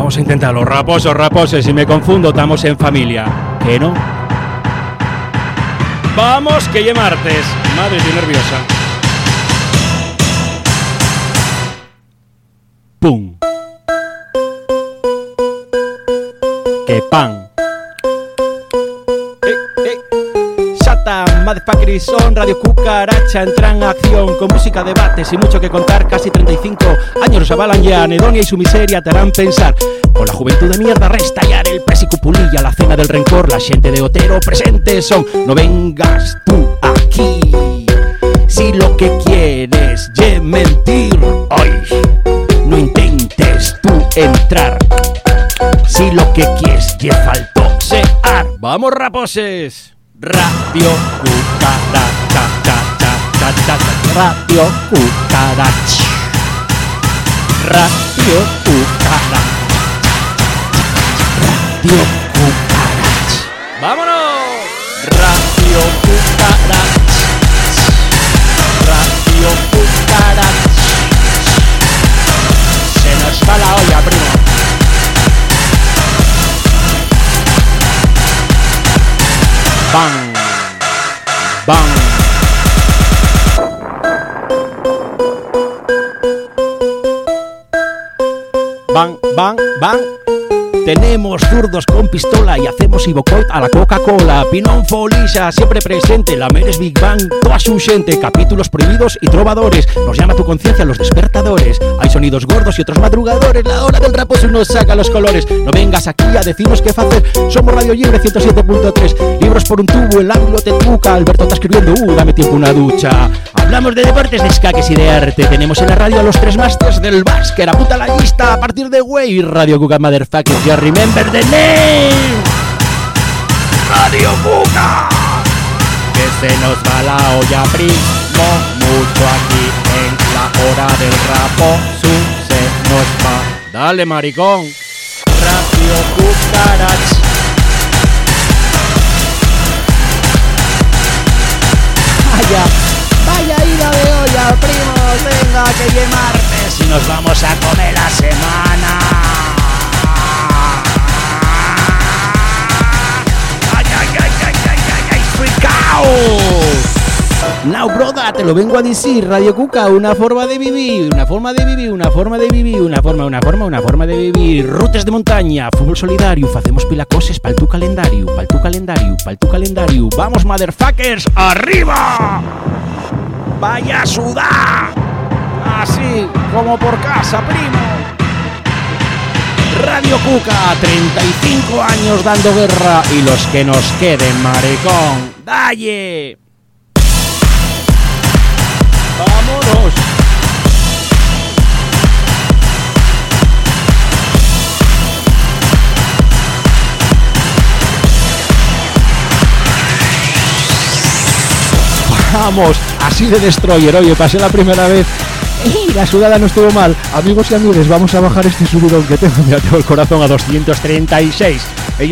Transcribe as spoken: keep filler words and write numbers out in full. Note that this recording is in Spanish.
Vamos a intentarlo. Raposos, raposos, si me confundo, estamos en familia. ¿Qué no? Vamos, que ya martes. Madre, estoy nerviosa. ¡Pum! ¡Qué pan! ¡Eh, eh! Shata, motherfucker, son Radio Cucaracha entra en acción con música, debates y mucho que contar. Casi treinta y cinco años nos avalan ya. Nedonia y su miseria te harán pensar. Con la juventud de mierda restallar el pres y cupulilla, la cena del rencor, la gente de Otero presentes son. No vengas tú aquí si lo que quieres es mentir. Ay, no intentes tú entrar si lo que quieres es faltosear. Vamos, raposes. Radio Cucaracha, cha, cha, cha, cha, cha. Radio Cucaracha. Radio Cucaracha. Radio Cucaracha. ¡Vámonos! Radio Cucaracha. Radio Cucaracha. Se nos va la olla, primo. Bang. Bang. Bang, bang, bang. Tenemos zurdos con pistola y hacemos ibocoit a la Coca-Cola. Pinón Folisa, siempre presente. La Meres Big Bang, toda su gente. Capítulos prohibidos y trovadores. Nos llama tu conciencia los despertadores. Hay sonidos gordos y otros madrugadores. La hora del raposo nos saca los colores. No vengas aquí a decirnos qué hacer. Somos Radio Libre ciento siete punto tres. Libros por un tubo, el ángulo te tuca. Alberto está escribiendo, uh, dame tiempo una ducha. Hablamos de deportes, de escaques y de arte. Tenemos en la radio a los tres masters del básquet. Apunta la lista a partir de güey. Radio Cuca Motherfucker. Ya remember the name. Radio Cuca. Que se nos va la olla, primo. Mucho aquí en la hora del raposo se nos va. Dale, maricón. Radio Cucaracha. Vaya, vaya ida de olla, primos. Venga, que ya martes y nos vamos a comer la semana. Ay, ay, ay, ay, ay, ay, ay, fricao. Now, broda, te lo vengo a decir, Radio Cuca, una forma de vivir, una forma de vivir, una forma de vivir, una forma, una forma, una forma de vivir. Rutes de montaña, fútbol solidario, facemos pilacoses pa'l tu calendario, pa'l tu calendario, pa'l tu calendario. Vamos, motherfuckers, arriba. Vaya a sudar, así como por casa, primo. Radio Cuca, treinta y cinco años dando guerra y los que nos queden, maricón. ¡Dalle! ¡Vámonos! Vamos, así de Destroyer. Oye, pasé la primera vez y la sudada no estuvo mal. Amigos y amigas, vamos a bajar este subidón que tengo. Mira, tengo el corazón a doscientos treinta y seis.